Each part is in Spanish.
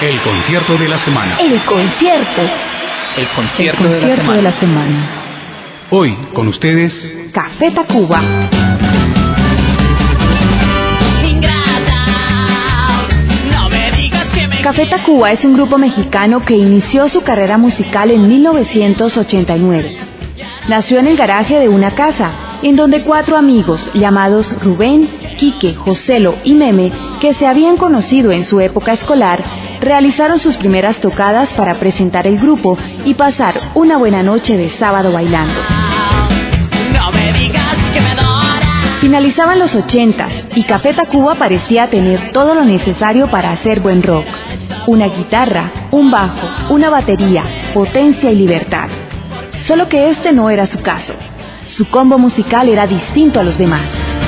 El concierto de la semana. El concierto. El concierto de la semana. Hoy, con ustedes, Café Tacuba. Café Tacuba es un grupo mexicano que inició su carrera musical en 1989. Nació en el garaje de una casa, en donde 4 amigos llamados Rubén, Quique, Joselo y Meme, que se habían conocido en su época escolar, realizaron sus primeras tocadas para presentar el grupo y pasar una buena noche de sábado bailando. Finalizaban los 80s y Café Tacuba parecía tener todo lo necesario para hacer buen rock. Una guitarra, un bajo, una batería, potencia y libertad. Solo que este no era su caso. Su combo musical era distinto a los demás.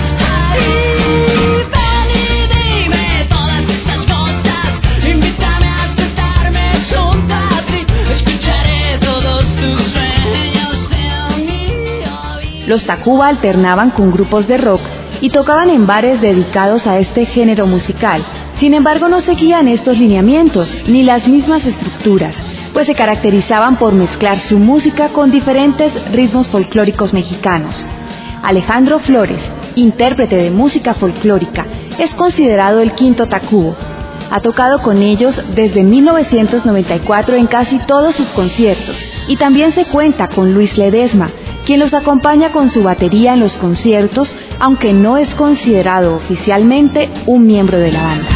Los Tacuba alternaban con grupos de rock y tocaban en bares dedicados a este género musical. Sin embargo, no seguían estos lineamientos ni las mismas estructuras, pues se caracterizaban por mezclar su música con diferentes ritmos folclóricos mexicanos. Alejandro Flores, intérprete de música folclórica, es considerado el quinto Tacubo. Ha tocado con ellos desde 1994 en casi todos sus conciertos y también se cuenta con Luis Ledesma, quien los acompaña con su batería en los conciertos, aunque no es considerado oficialmente un miembro de la banda.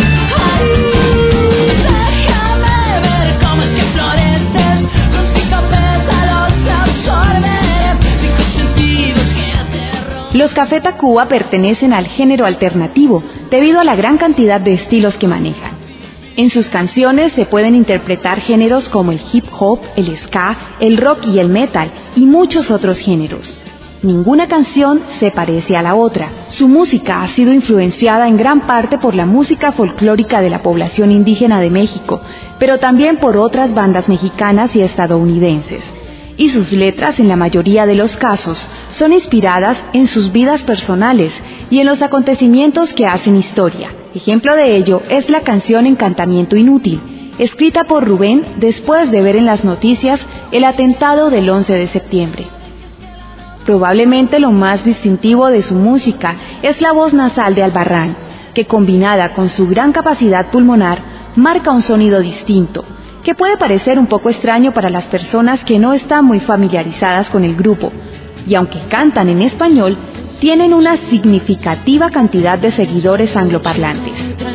Los Café Tacuba pertenecen al género alternativo debido a la gran cantidad de estilos que manejan. En sus canciones se pueden interpretar géneros como el hip hop, el ska, el rock y el metal, y muchos otros géneros. Ninguna canción se parece a la otra. Su música ha sido influenciada en gran parte por la música folclórica de la población indígena de México, pero también por otras bandas mexicanas y estadounidenses. Y sus letras, en la mayoría de los casos, son inspiradas en sus vidas personales y en los acontecimientos que hacen historia. Ejemplo de ello es la canción Encantamiento Inútil, escrita por Rubén después de ver en las noticias el atentado del 11 de septiembre. Probablemente lo más distintivo de su música es la voz nasal de Albarrán, que combinada con su gran capacidad pulmonar, marca un sonido distinto, que puede parecer un poco extraño para las personas que no están muy familiarizadas con el grupo, y aunque cantan en español, tienen una significativa cantidad de seguidores angloparlantes.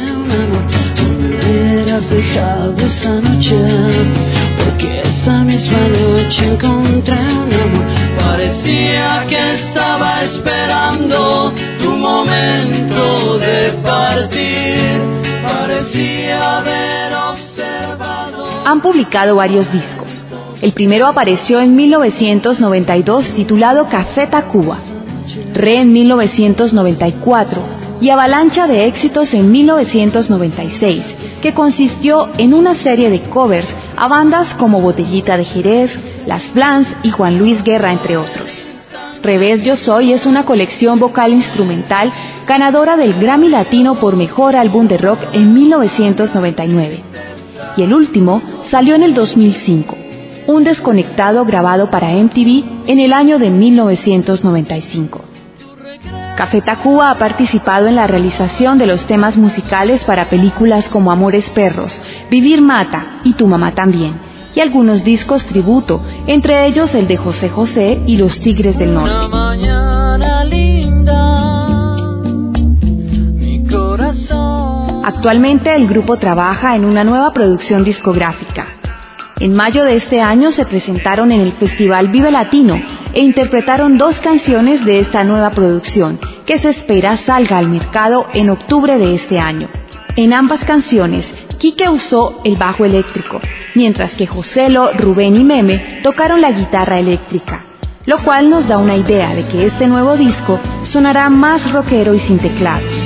Parecía que estaba esperando tu momento de partir, parecía haber observado. Han publicado varios discos. El primero apareció en 1992 titulado Café Tacuba, Re en 1994 y Avalancha de éxitos en 1996, que consistió en una serie de covers a bandas como Botellita de Jerez, Las Flans y Juan Luis Guerra, entre otros. Revés Yo Soy es una colección vocal instrumental ganadora del Grammy Latino por Mejor Álbum de Rock en 1999. Y el último salió en el 2005, un desconectado grabado para MTV en el año de 1995. Café Tacuba ha participado en la realización de los temas musicales para películas como Amores Perros, Vivir Mata y Tu Mamá También, y algunos discos tributo, entre ellos el de José José y Los Tigres del Norte. Una mañana linda, mi corazón. Actualmente el grupo trabaja en una nueva producción discográfica. En mayo de este año se presentaron en el Festival Vive Latino e interpretaron 2 canciones de esta nueva producción, que se espera salga al mercado en octubre de este año. En ambas canciones, Quique usó el bajo eléctrico, mientras que Joselo, Rubén y Meme tocaron la guitarra eléctrica, lo cual nos da una idea de que este nuevo disco sonará más rockero y sin teclados.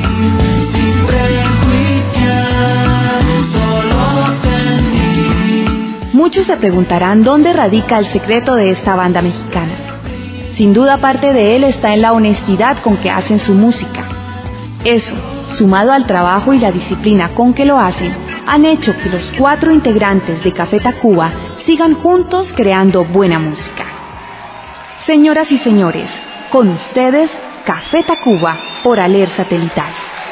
Muchos se preguntarán dónde radica el secreto de esta banda mexicana. Sin duda parte de él está en la honestidad con que hacen su música. Eso, sumado al trabajo y la disciplina con que lo hacen, han hecho que los 4 integrantes de Café Tacuba sigan juntos creando buena música. Señoras y señores, con ustedes, Café Tacuba por Aler Satelital.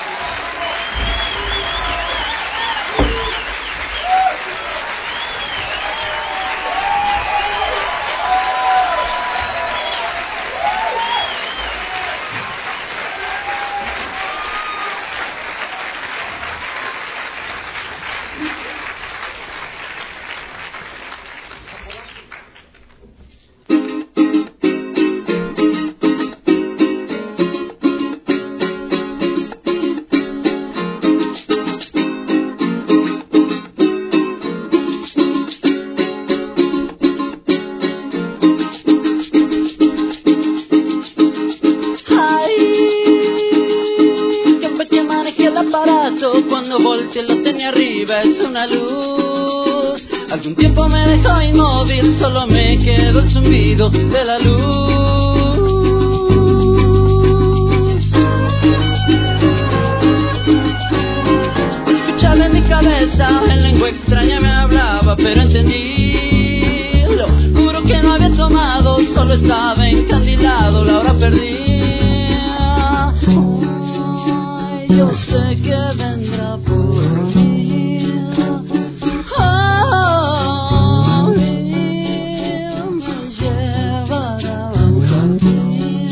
Cuando volteé lo tenía arriba, es una luz. Algún tiempo me dejó inmóvil, solo me quedó el zumbido de la luz. Escuchaba en mi cabeza, en lengua extraña me hablaba, pero entendí. Lo juro que no había tomado, solo estaba encandilado, la hora perdida. Yo sé que vendrá por mí. Me llevará por mí.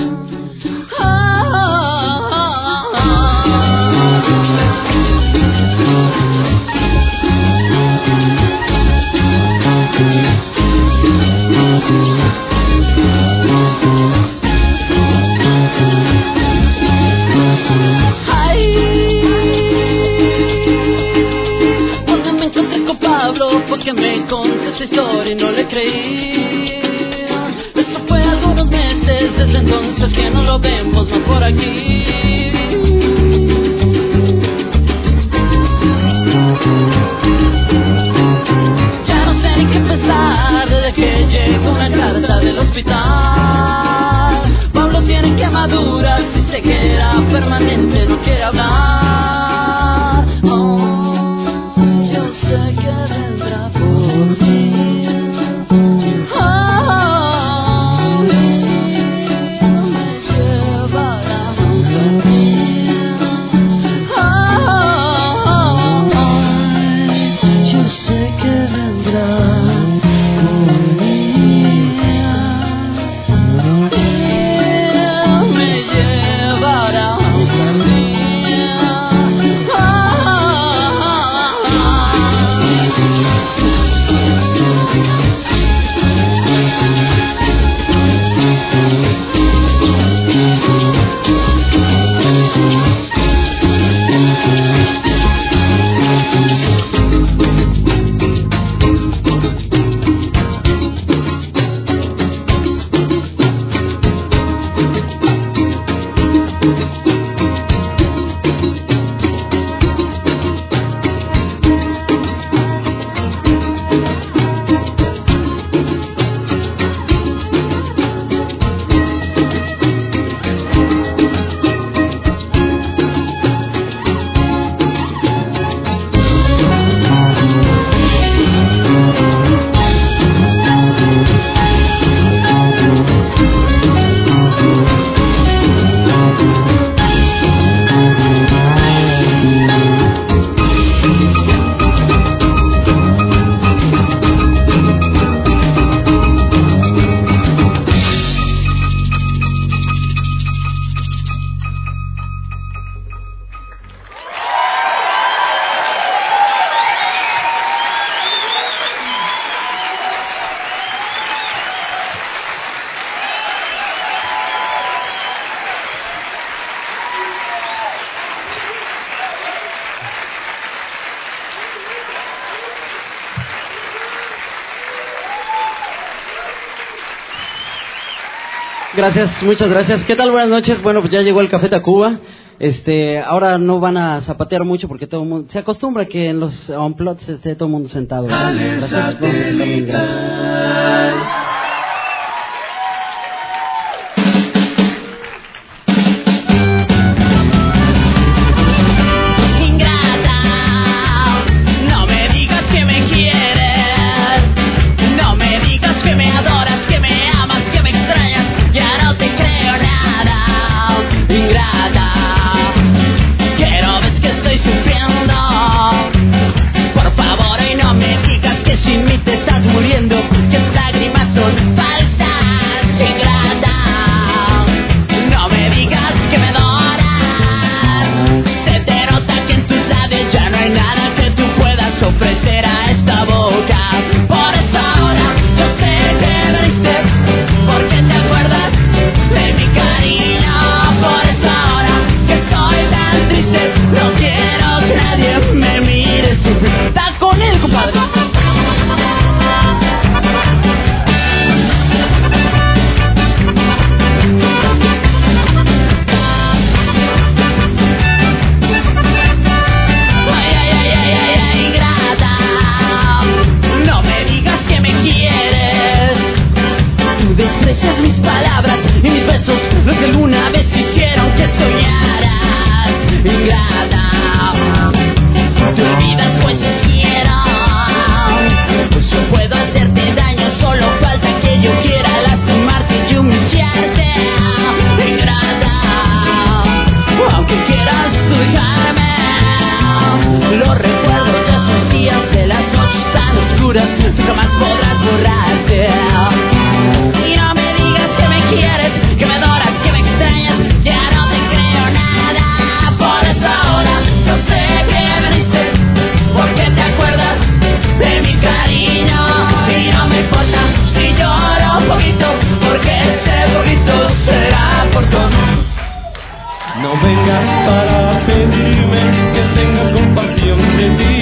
Porque me contó esta historia y no le creí. Eso fue algunos meses, desde entonces que no lo vemos más por aquí. Ya no sé ni qué pensar desde que llegó una carta del hospital. Pablo tiene quemaduras y sé que era permanente, no quiere hablar. Yo sé que vendrá por ti. Me llevará por ti. Yo sé que vendrá por mí. Me llevará por mí. Gracias, muchas gracias. ¿Qué tal? Buenas noches. Bueno, pues ya llegó el Café Tacuba. Ahora no van a zapatear mucho porque todo el mundo se acostumbra que en los unplugs esté todo el mundo sentado. Gracias. Vamos a sacar bien grande. sufriendo. Por favor, y no me digas que sin mí te estás muriendo, que tus lágrimas son falsas, ingrata. No me digas que me adoras, se te nota que en tus labios ya no hay nada que tú puedas ofrecer a esta boca. Por eso ahora yo sé que veniste, porque te acuerdas de mi cariño. Por eso ahora que estoy tan triste, no quiero que nadie me mire sufrir. Está con él, compadre. Desprecias mis palabras y mis besos, los que alguna vez hicieron que soñaras, ingrata. Te olvidas pues quiero, pues yo puedo hacerte daño, solo falta que yo quiera lastimarte y humillarte, ingrata. Aunque quieras dejarme, los recuerdos de esos días, de las noches tan oscuras, tú jamás podrás borrarte. Que me adoras, que me extrañas, ya no te creo nada. Por eso ahora yo sé que veniste, porque te acuerdas de mi cariño. Y no me importa si lloro un poquito, porque ese poquito será por todo. No vengas para pedirme que tenga compasión de ti,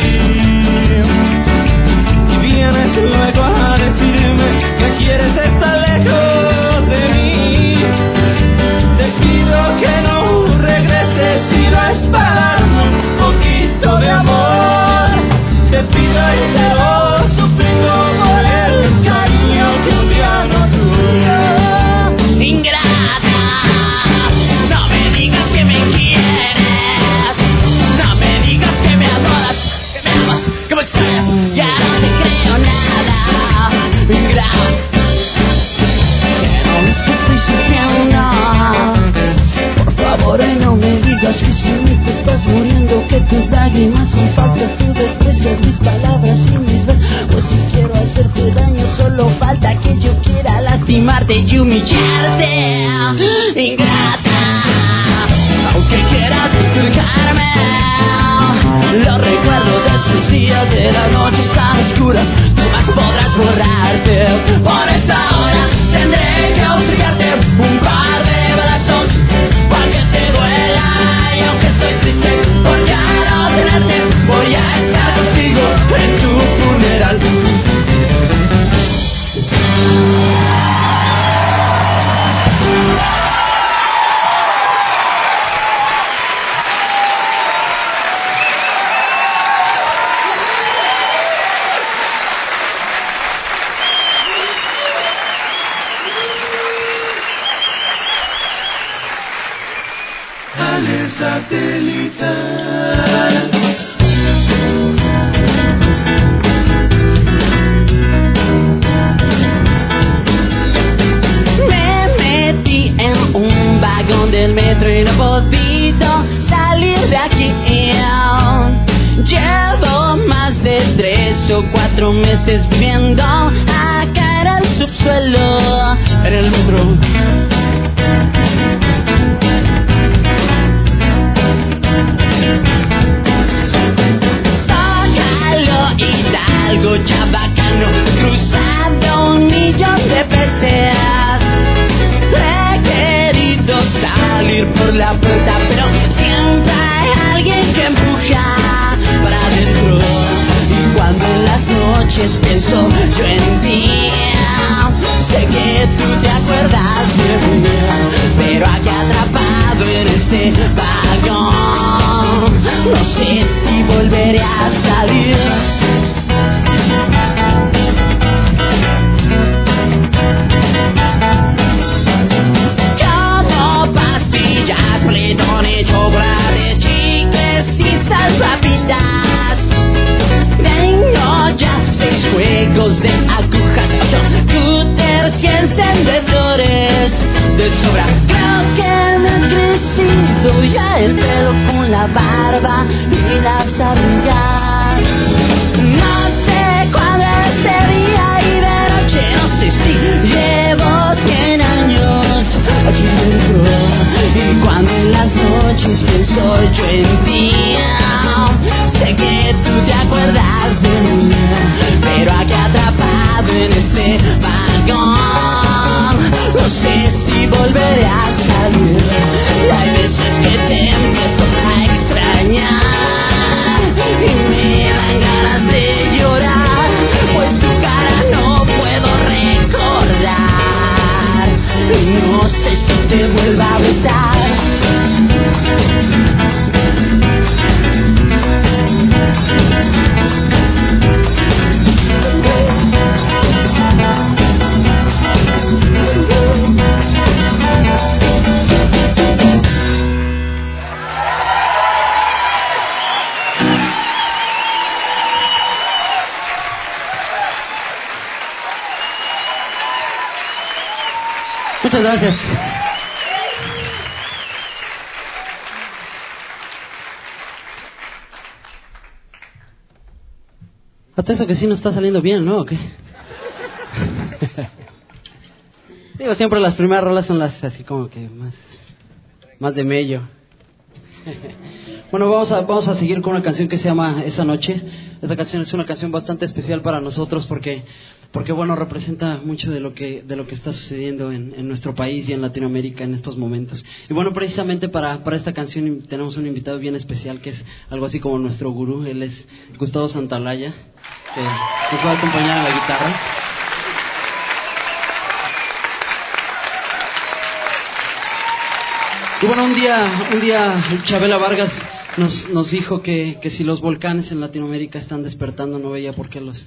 y vienes luego a decirme que quieres estar lejos de mí. Te pido que no regreses si no es para darme un poquito de amor. Te pido y debo sufrir por el cariño que un día nos unió. Ingrata, no me digas que me quieres, no me digas que me adoras, que me amas, que me extrañas, ya no te creo nada. Ingrata, que no ves que estoy sufriendo. Por favor, y no me digas que sin mí te estás muriendo, que tus lágrimas son falsas, tú desprecias mis palabras y mis besos. Pues si quiero hacerte daño, solo falta que yo quiera lastimarte y humillarte, ingrata. Aunque quieras dejarme, los recuerdos de esos días, de las noches tan oscuras, tú más podrás borrarte. Por eso ahora tendré que obligarte un par de balazos para que te duela. Y aunque estoy triste por ya no tenerte, voy a estar contigo en tu funeral. Satelital. Me metí en un vagón del metro y no he podido salir de aquí. Llevo más de 3 o 4 meses viviendo acá en el subsuelo, en el metro. Hidalgo, Chabacano, cruzando 1.000.000 de pesetas. He querido salir por la puerta, pero siempre hay alguien que empuja para adentro. Y cuando en las noches pienso yo en ti, sé que tú te acuerdas de mí, pero aquí atrapado en este vagón, no sé si volveré a salir. Como pastillas, pletones, chocolates, chicles y salvavidas. Tengo ya 6 juegos de agujas, 8 cúters y encendedores de sobra. Creo que me he crecido ya el pelo con la barba y la sé que tú te acuerdas de mí, pero aquí atrapado en este vagón, no sé si volveré a salir. Y hay veces que te empiezo a extrañar y me dan ganas de llorar, pues tu cara no puedo recordar. No sé si te vuelva a besar. Muchas gracias. Hasta eso que sí nos está saliendo bien, ¿no? ¿O qué? Digo, siempre las primeras rolas son las así como que más de mello. Bueno, vamos a seguir con una canción que se llama Esa Noche. Esta canción es una canción bastante especial para nosotros porque bueno, representa mucho de lo que está sucediendo en nuestro país y en Latinoamérica en estos momentos. Y bueno, precisamente para esta canción tenemos un invitado bien especial que es algo así como nuestro gurú. Él es Gustavo Santaolalla, que nos va a acompañar a la guitarra. Y bueno, un día Chabela Vargas nos dijo que si los volcanes en Latinoamérica están despertando, no veía por qué los...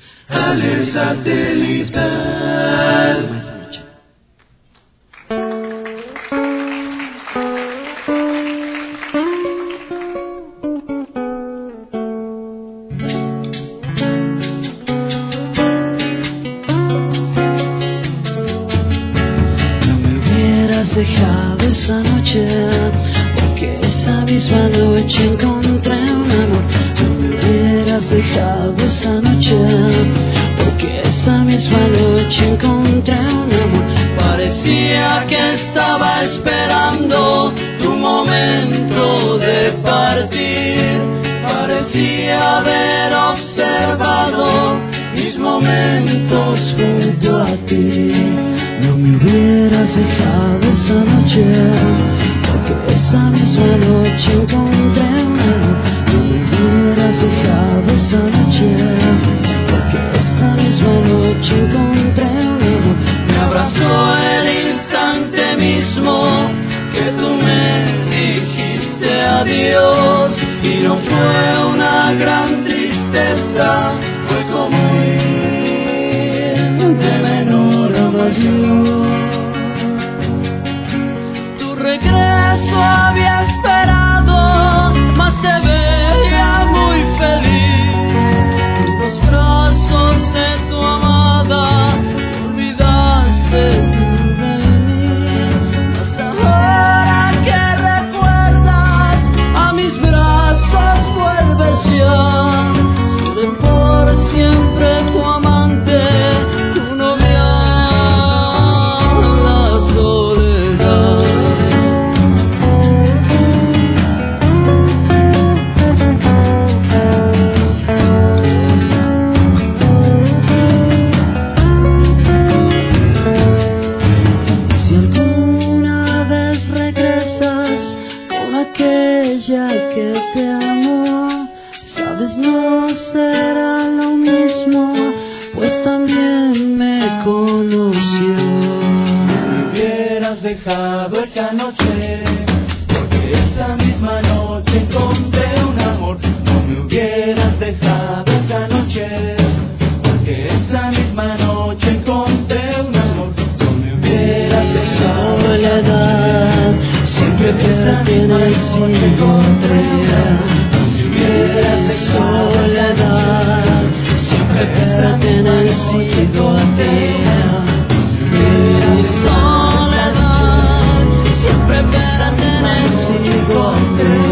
Dejado esa noche, porque esa misma noche encontré un amor. No me hubieras dejado esa noche, porque esa misma noche encontré un amor. Parecía que estaba esperando tu momento de partir, parecía haber observado mis momentos junto a ti. No me hubieras dejado esa noche, porque esa misma noche encontré un amor. No me hubieras dejado esa noche, porque esa misma noche encontré un amor. Me abrazó el instante mismo que tú me dijiste adiós, y no fue una gran tristeza, fue como ir de menor a mayor. Tu regreso había esperado, mas te veía muy feliz. En los brazos de tu amada, olvidaste tú de mí. Mas ahora que recuerdas, a mis brazos vuelves ya. Seré por siempre tu amante, tu novia, la soledad. Si alguna vez regresas con aquella que te amó, sabes, no será lo mismo, pues también me conoció. No me hubieras dejado esa noche, porque esa misma noche encontré un amor. No me hubieras dejado esa noche, porque esa misma noche encontré un amor. No me hubieras dejado soledad, siempre te tienes y contrariedad. No me hubieras soledad, siempre te tienes y contrariedad. Mi soledad, siempre te tienes y contrariedad.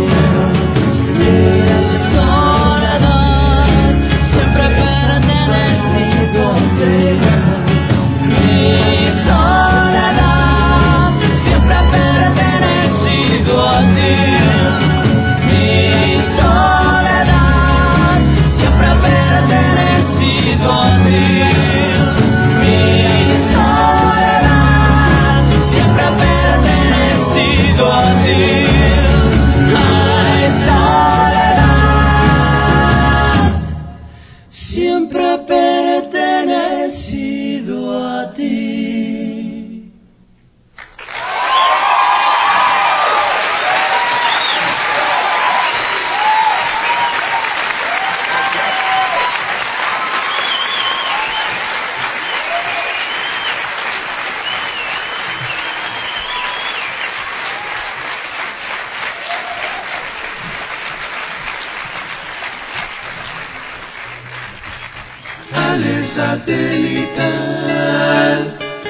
siempre he pertenecido a ti. Satelital.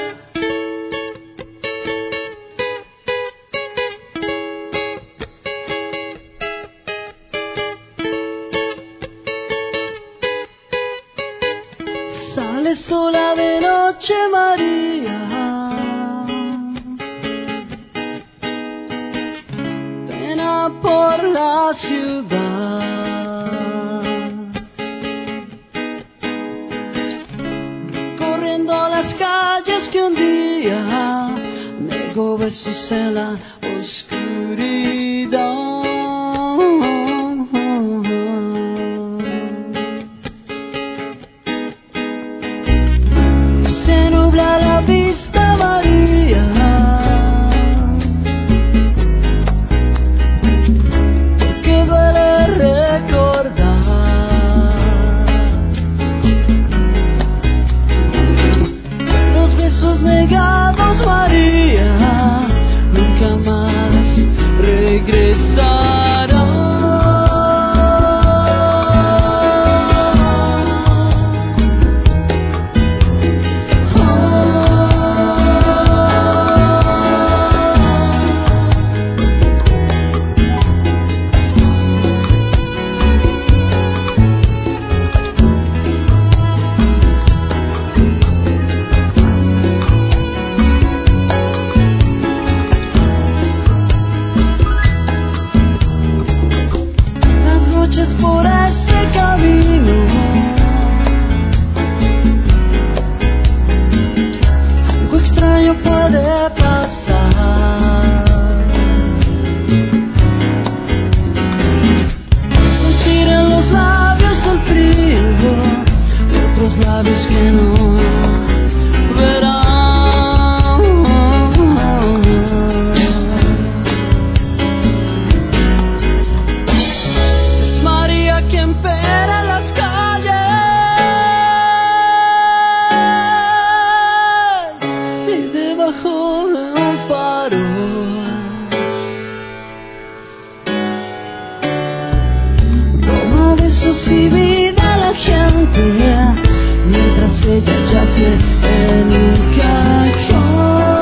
Sale sola de noche María, pena por la ciudad. Las calles que un día negó besos en la oscuridad. Se nubla la vista María, porque duele recordar negados María, nunca más regresarán. Por ese camino algo extraño puede pasar. Sentir en los labios el frío de otros labios que no verán. Quien pera en las calles y debajo de un farol toma besos y vida a la gente mientras ella yace en un cajón.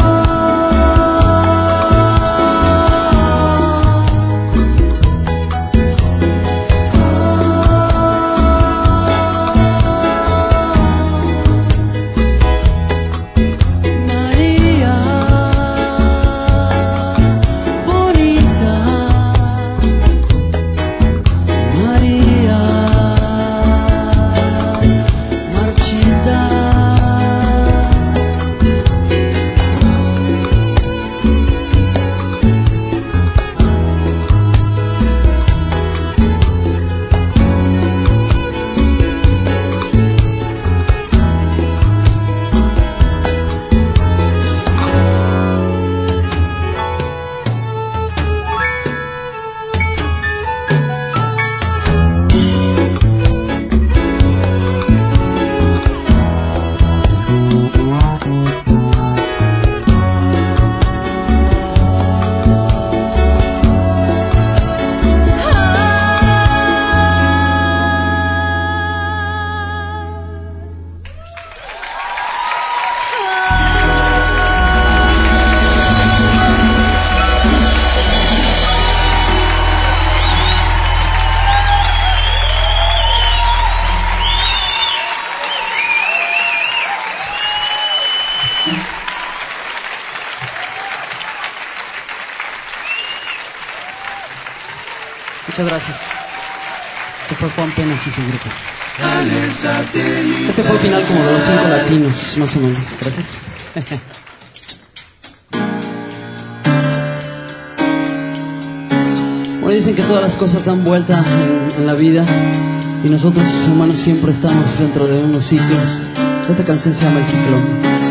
Muchas gracias. Este fue Juan Penas y su grupo. Este fue el final como de los 5 latinos, más o menos. Gracias. ahí dicen que todas las cosas dan vuelta en la vida y nosotros los humanos siempre estamos dentro de unos ciclos. Esta canción se llama El Ciclón.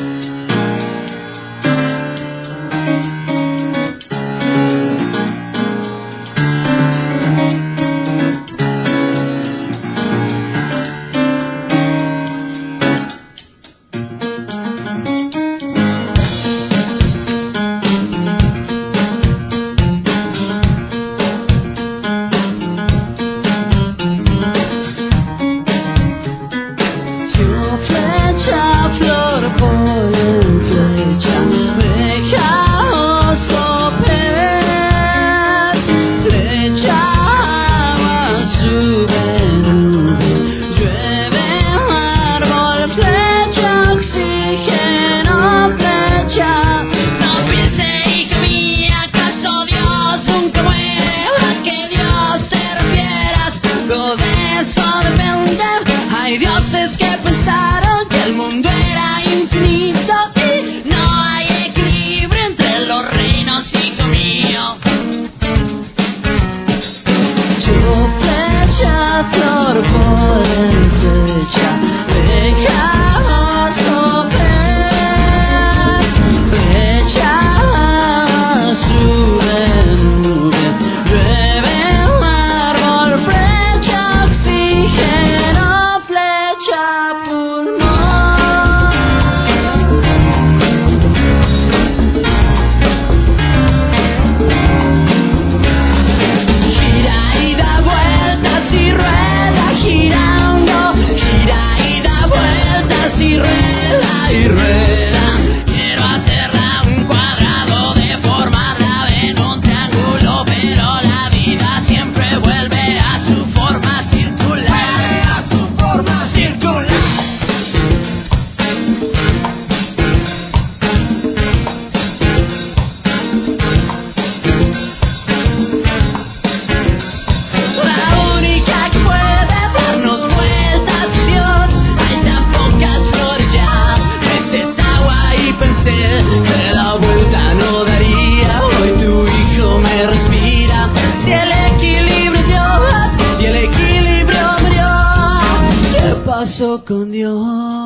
Con Dios.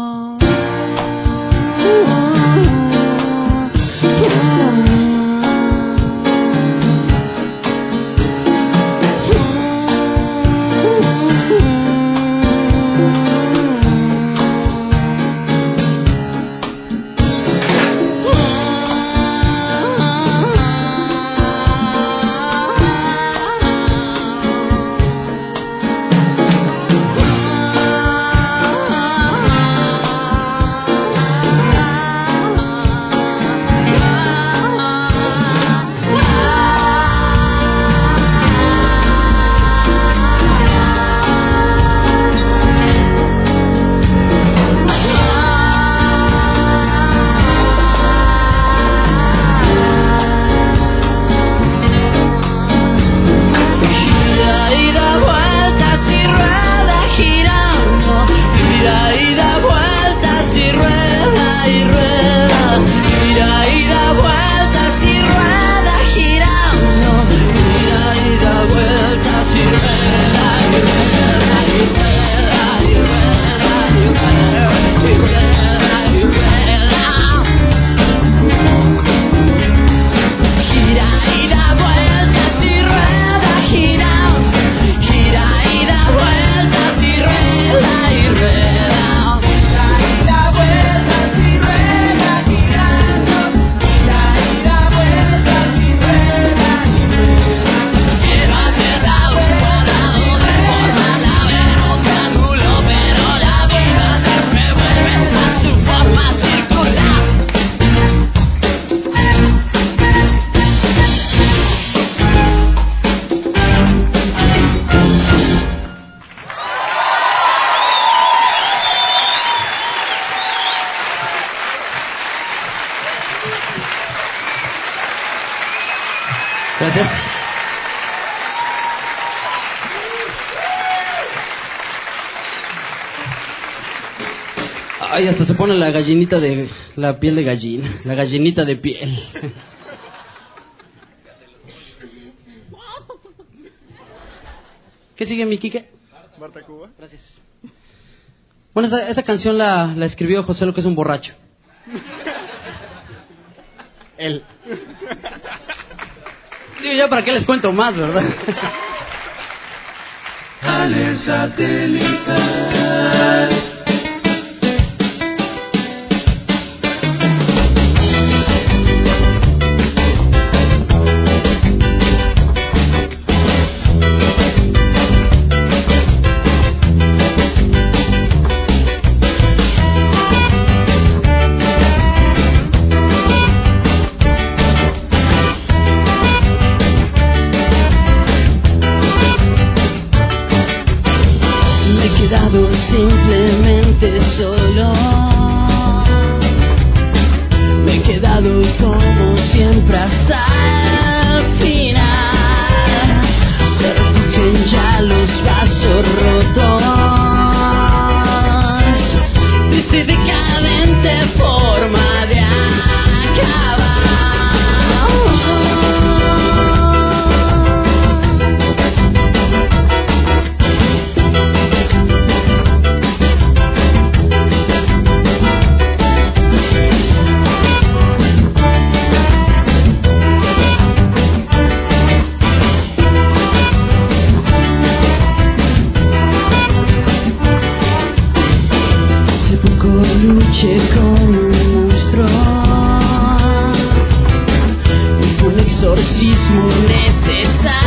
Gracias. Ay, hasta se pone la gallinita de la piel de gallina, la gallinita de piel. ¿Qué sigue, mi Quique? Marta Cuba. Gracias. Bueno, esta canción la escribió José, lo que es un borracho. Él. Digo, ya para qué les cuento más, ¿verdad? Ale satelital. Simplemente solo, me he quedado como siempre hasta el final. Se recogen ya los vasos rotos, triste y decadente forma de acabar. Luché con un monstruo, fue un exorcismo necesario.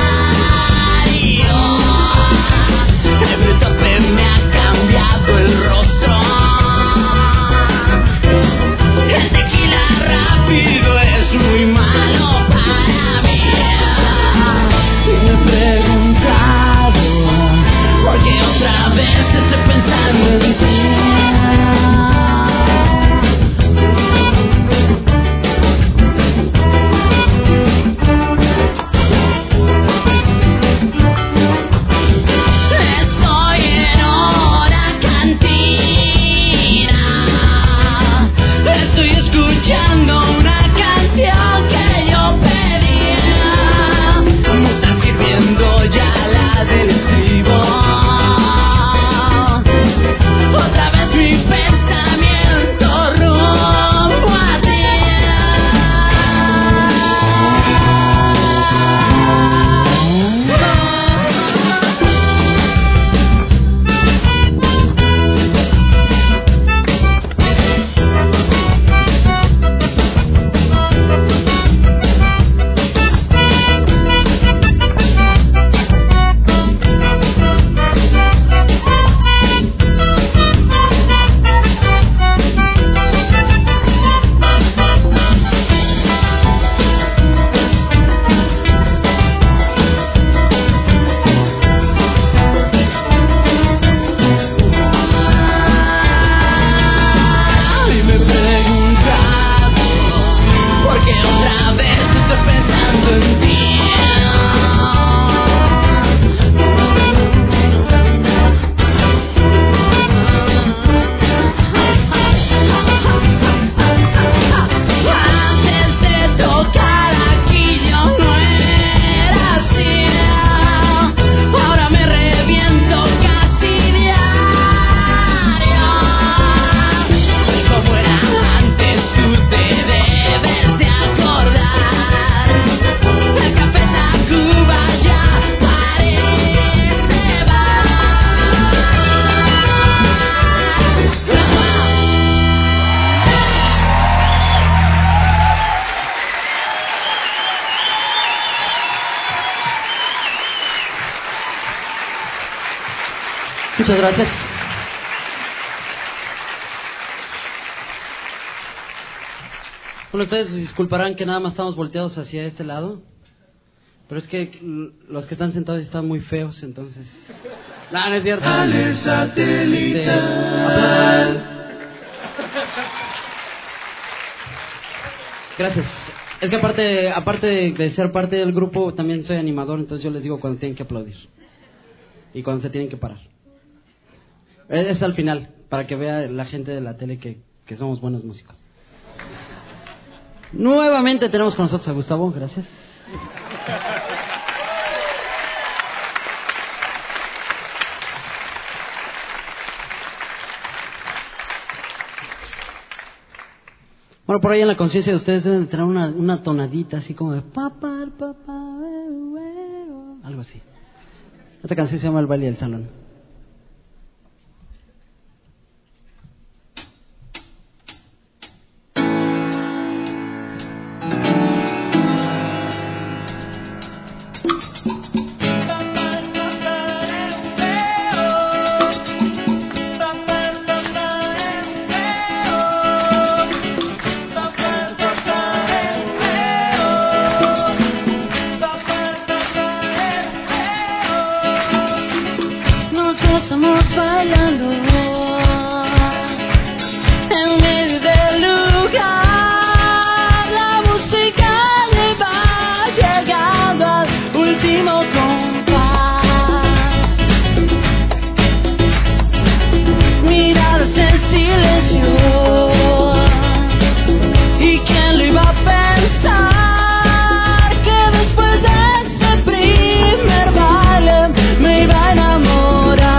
El bruto me ha cambiado el rostro. El tequila rápido es muy malo para mí. Y me he preguntado por qué otra vez estoy pensando en ti. Muchas gracias. Bueno, ustedes disculparán que nada más estamos volteados hacia este lado, pero es que los que están sentados están muy feos, entonces... No es cierto. Ale satelital. Gracias. Es que aparte de ser parte del grupo, también soy animador, entonces yo les digo cuando tienen que aplaudir y cuando se tienen que parar. Es al final, para que vea la gente de la tele que somos buenos músicos. Nuevamente tenemos con nosotros a Gustavo, gracias. Bueno, por ahí en la conciencia de ustedes deben tener una tonadita así como de papá, algo así. Esta canción se llama El baile del salón. Estamos bailando en medio del lugar, la música le va llegando al último compás, miradas en silencio, y quién lo iba a pensar que después de ese primer baile me iba a enamorar.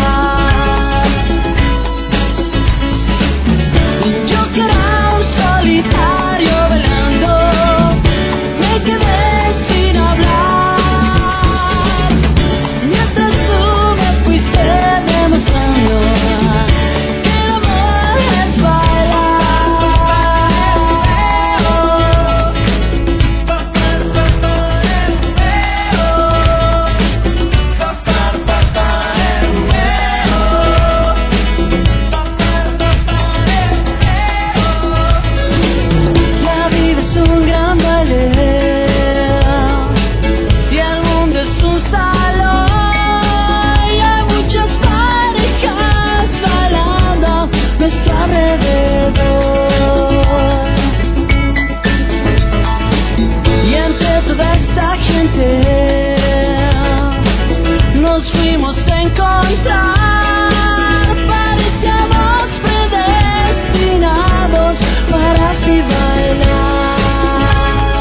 Nos fuimos a encontrar, parecíamos predestinados para así bailar.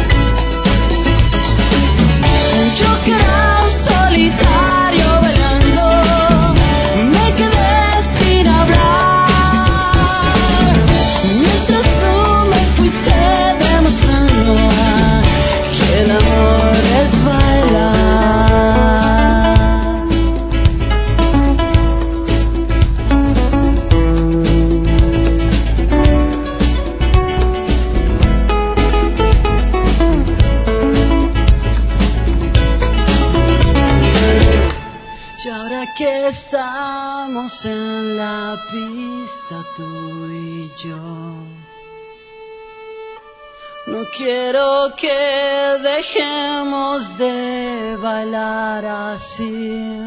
Yo que era un solitario bailando, me quedé sin hablar, mientras tú me fuiste demostrando que el amor es bailar. Y ahora que estamos en la pista tú y yo, no quiero que dejemos de bailar así,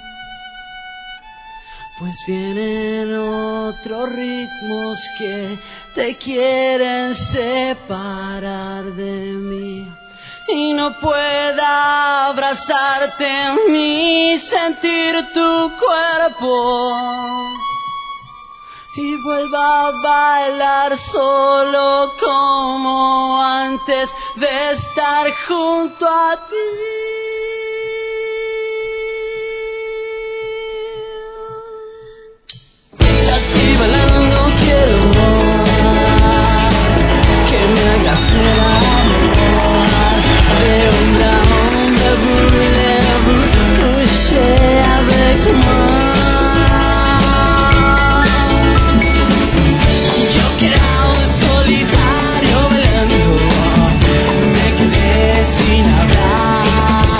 pues vienen otros ritmos que te quieren separar de mí. Y no pueda abrazarte ni sentir tu cuerpo, y vuelva a bailar solo como antes de estar junto a ti. Y así bailando quiero que me hagas el amor de onda a onda, voulez-vous coucher avec moi? Yo que era un solitario bailando, me quedé sin hablar,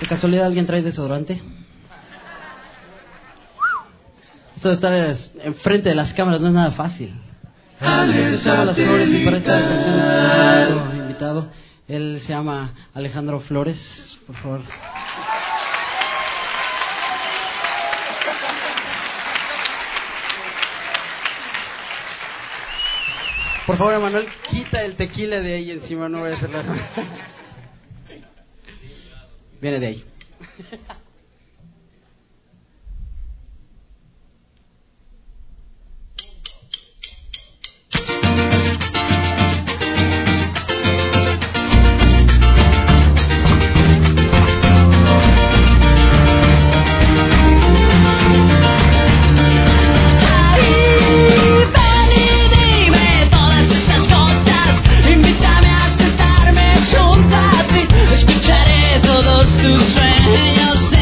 ¿De casualidad alguien trae desodorante? Esto de estar enfrente de las cámaras no es nada fácil. Se llama Las Flores y para esta canción nuestro invitado, él se llama Alejandro Flores, por favor. Por favor, Emanuel, quita el tequila de ahí encima, no voy a hacerlo. Viene de ahí. Escucharé todos tus sueños.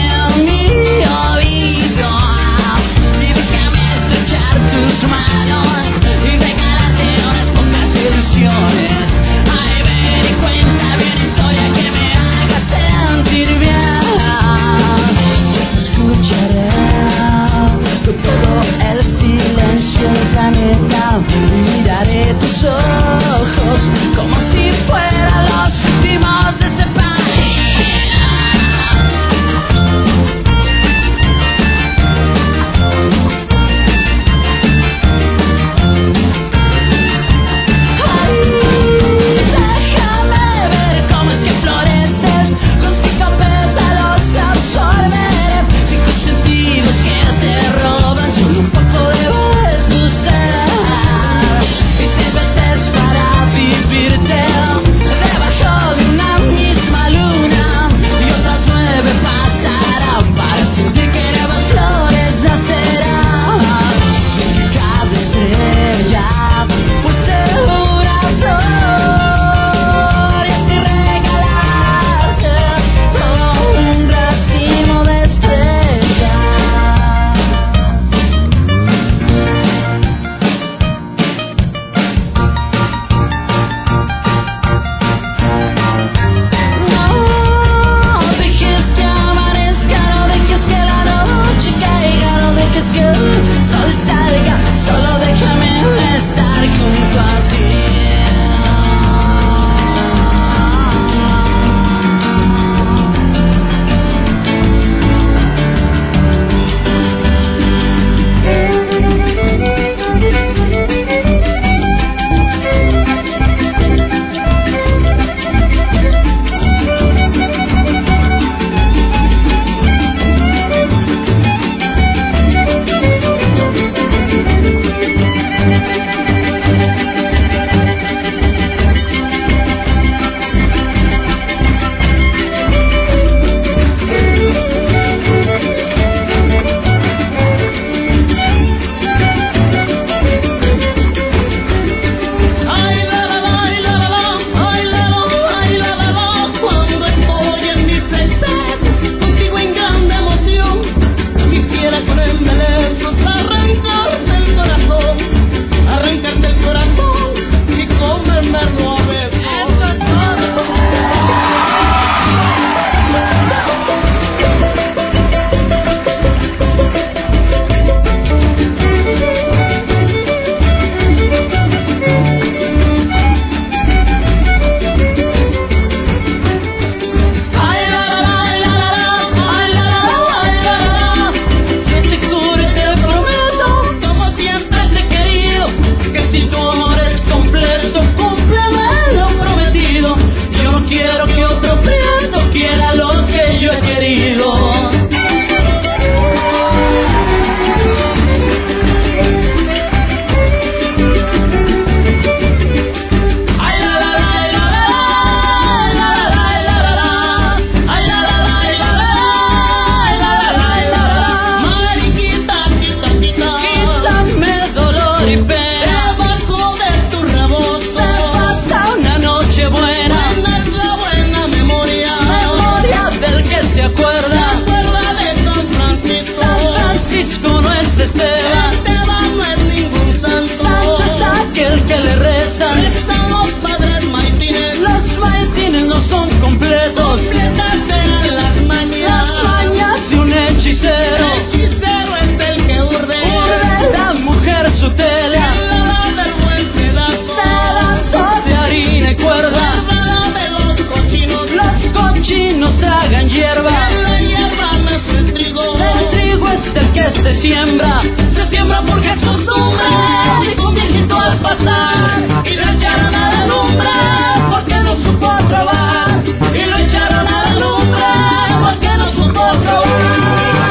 hagan hierba. En la hierba nace el trigo es el que se siembra porque es costumbre. Dijo un viejito al pasar, y lo echaron a la lumbre porque no supo trabajar. Y lo echaron a la lumbre porque no supo trabajar.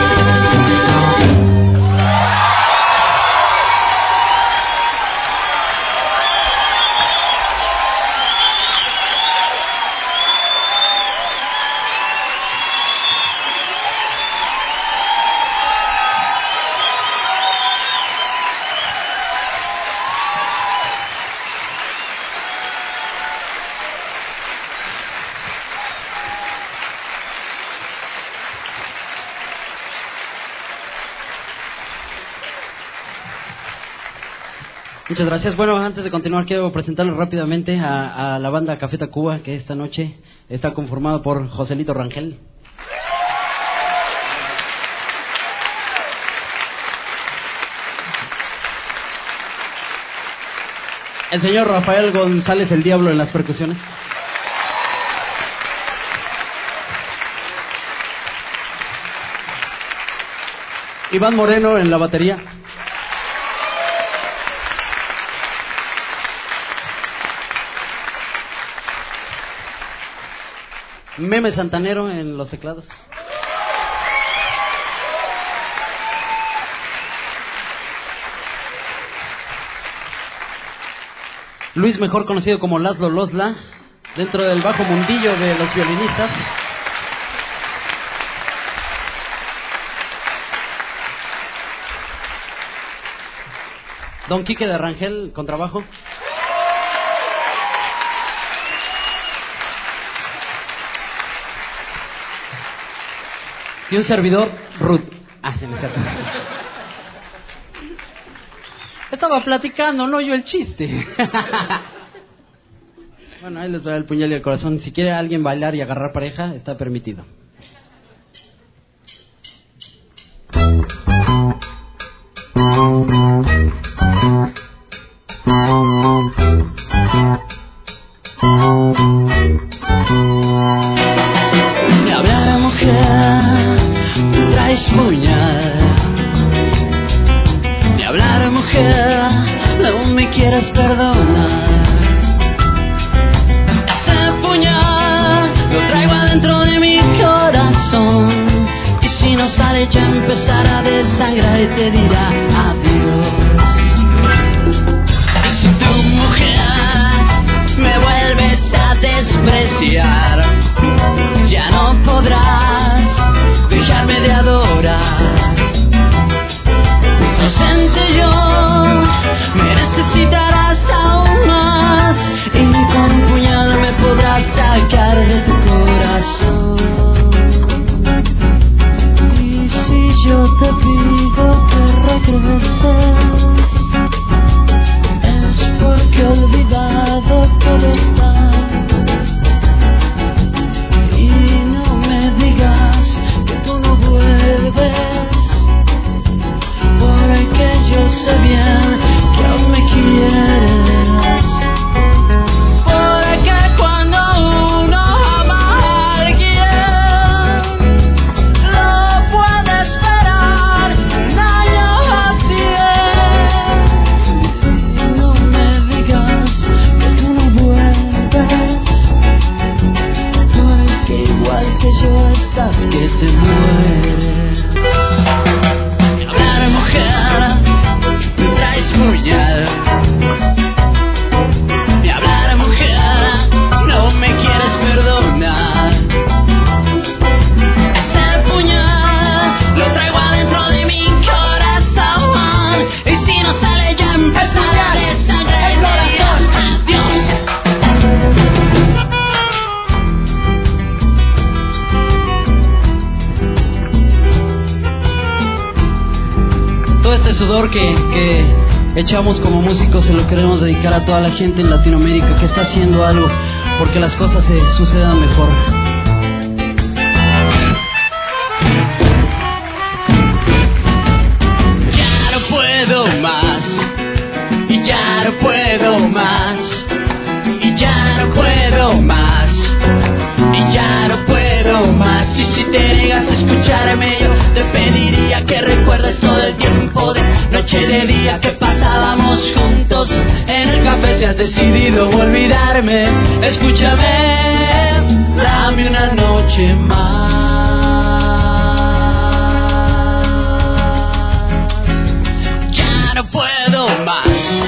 Muchas gracias. Bueno, antes de continuar quiero presentarles rápidamente a la banda Café Tacuba, que esta noche está conformada por Joselito Rangel, el señor Rafael González el Diablo en las percusiones, Iván Moreno en la batería, Meme Santanero en los teclados, Luis, mejor conocido como Laszlo Losla, dentro del bajo mundillo de los violinistas, Don Quique de Rangel, contrabajo, y un servidor, Ruth. Se me cerró. Estaba platicando, no yo el chiste. Bueno, ahí les va el puñal y el corazón. Si quiere alguien bailar y agarrar pareja, está permitido. Me hablará mujer, tú traes puñal. Me hablará mujer, no me quieras perdonar. Ese puñal lo traigo adentro de mi corazón, y si no sale ya empezará a desangrar y te dirá adiós. Y si tu mujer me vuelves a despreciar, ya no podrás dejarme de adorar. Ausente yo, me necesitarás aún más, y con un puñal me podrás sacar de tu corazón. Y si yo te pido que regreses, es porque he olvidado que está. Y no me digas que tú no vuelves, porque yo sé bien que aún me quieres. Porque cuando uno ama a alguien, no puede esperar un año así. Y no me digas que tú no vuelves, porque igual que yo estás que te mueres. Hablar mujer, me traes puñal. Me hablar mujer, no me quieres perdonar. Ese puñal lo traigo adentro de mi corazón, y si no sale ya empezará a desangrar el corazón. Adiós. Todo este sudor que echamos como músicos se lo queremos dedicar a toda la gente en Latinoamérica que está haciendo algo porque las cosas se sucedan mejor. Ya no puedo más, y ya no puedo más, y ya no puedo más, y ya no puedo más. escucharme, yo te pediría que recuerdes todo el tiempo de noche y de día que pasábamos juntos en el café. Si has decidido olvidarme, escúchame, dame una noche más. Ya no puedo más.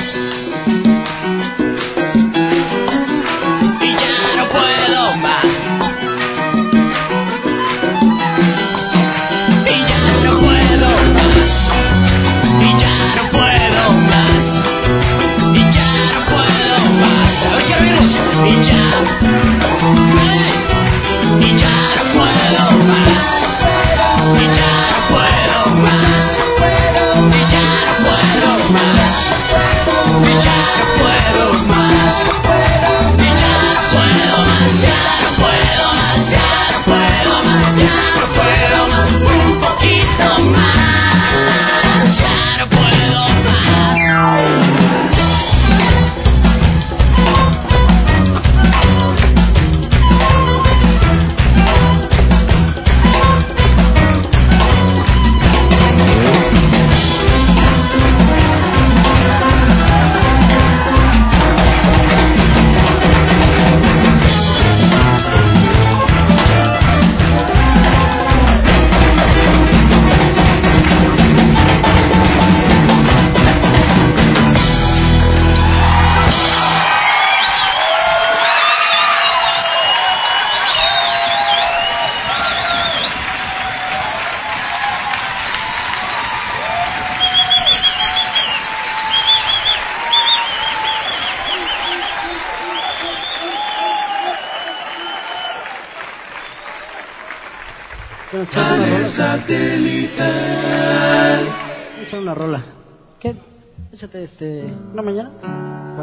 Satelital. Echa una rola. ¿Qué? Échate una mañana. Va.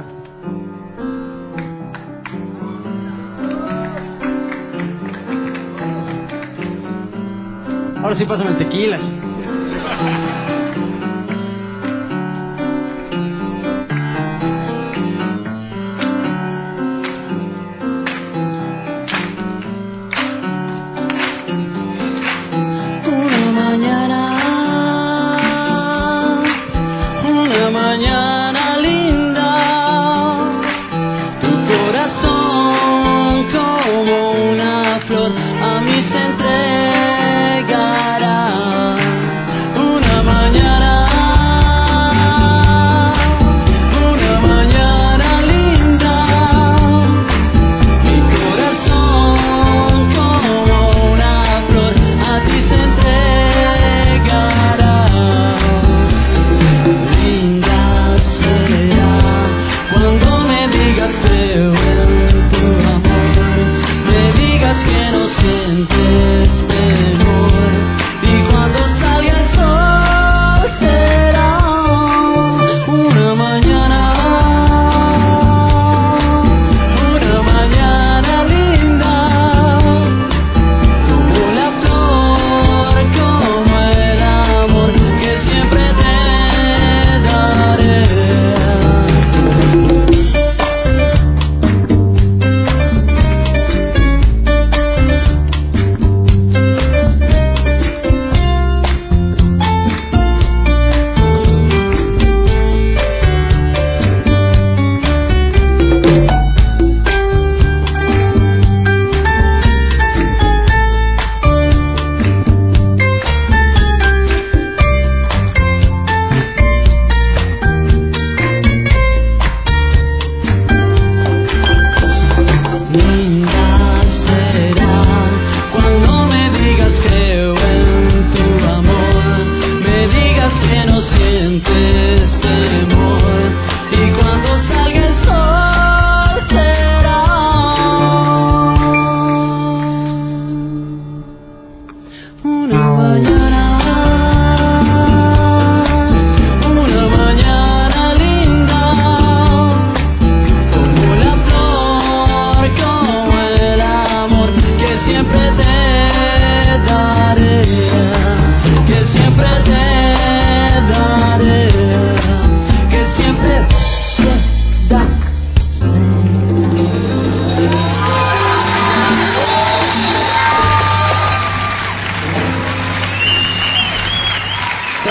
Ahora sí pásame el tequila.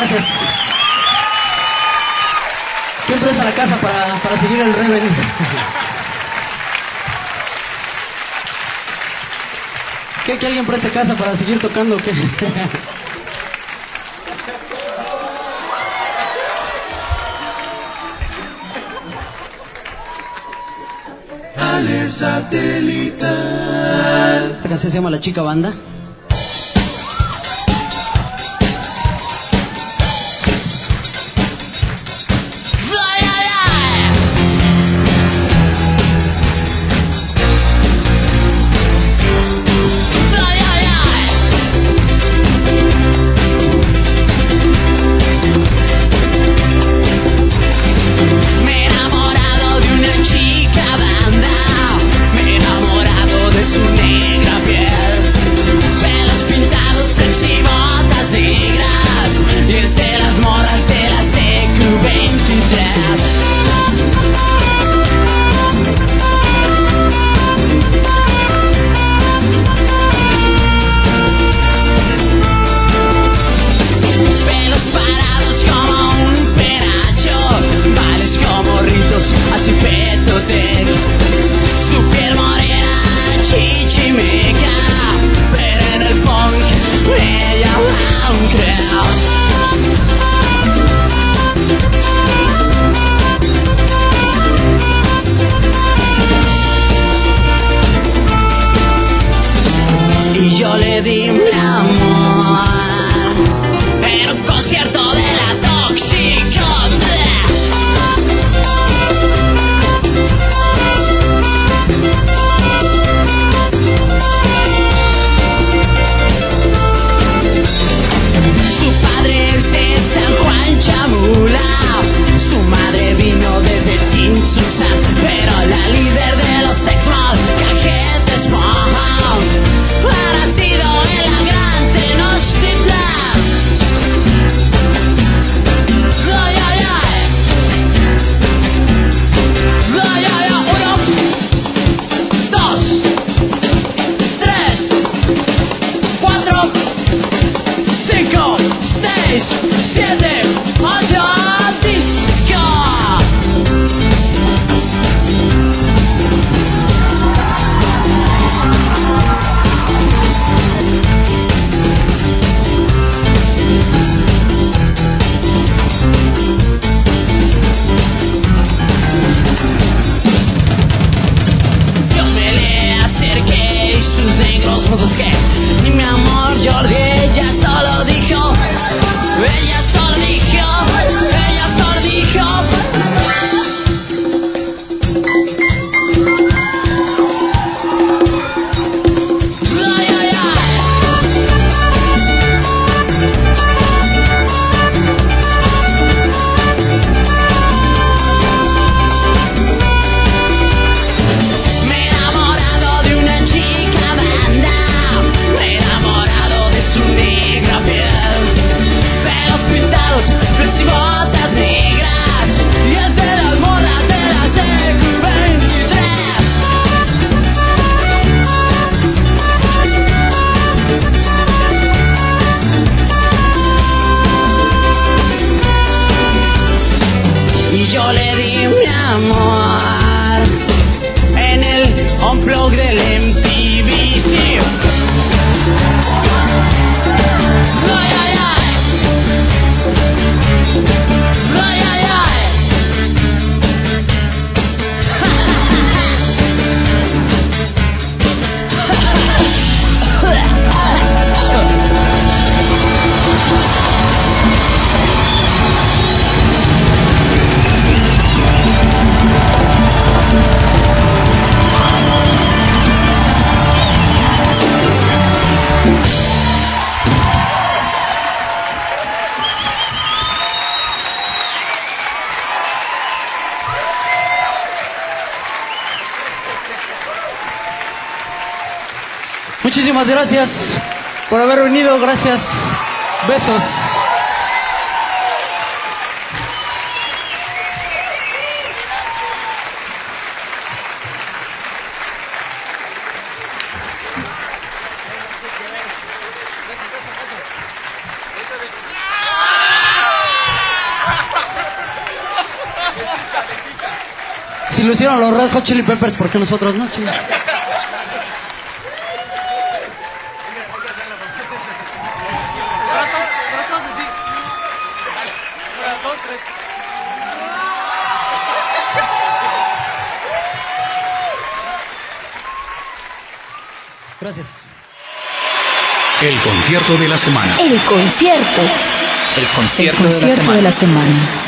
gracias. ¿Quién presta la casa para seguir el Reven? ¿Que alguien preste casa para seguir tocando? ¿Qué? Satelital. Esta canción se llama La Chica Banda. Muchísimas gracias por haber venido, gracias, besos. Si lo hicieron los Red Hot Chili Peppers, ¿por qué nosotros no, chicos? Gracias. El concierto de la semana. El concierto. El concierto, El concierto de la semana.